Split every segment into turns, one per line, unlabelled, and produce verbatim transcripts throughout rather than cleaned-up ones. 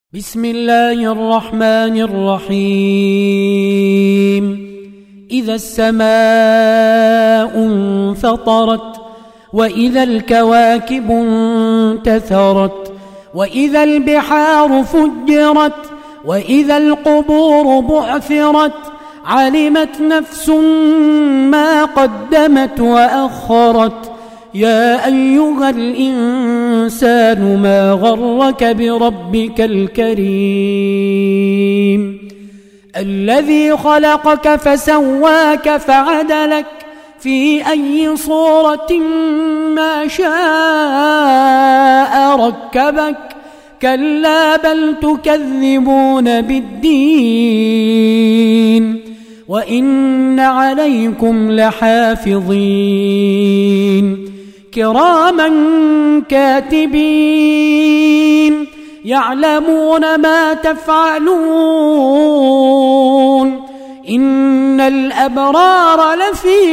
بسم الله الرحمن الرحيم. إذا السماء انفطرت وإذا الكواكب انتثرت وإذا البحار فجرت وإذا القبور بعثرت علمت نفس ما قدمت وأخرت. يا أيها الإنسان ما غرك بربك الكريم الذي خلقك فسواك فعدلك في أي صورة ما شاء ركبك. كلا بل تكذبون بالدين وإن عليكم لحافظين كراما كاتبين يعلمون ما تفعلون. إن الأبرار لفي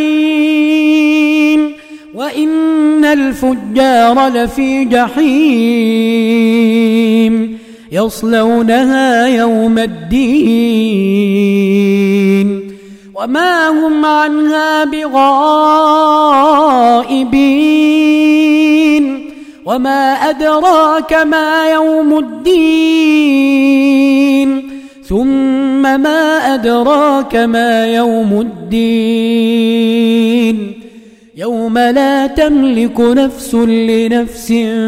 نعيم وإن الفجار لفي جحيم يصلونها يوم الدين وما هم عنها بغائبين. وما أدراك ما يوم الدين ثم ما أدراك ما يوم الدين يوم لا تملك نفس لنفس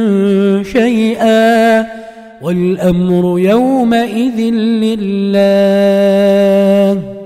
شيئا والأمر يومئذ لله.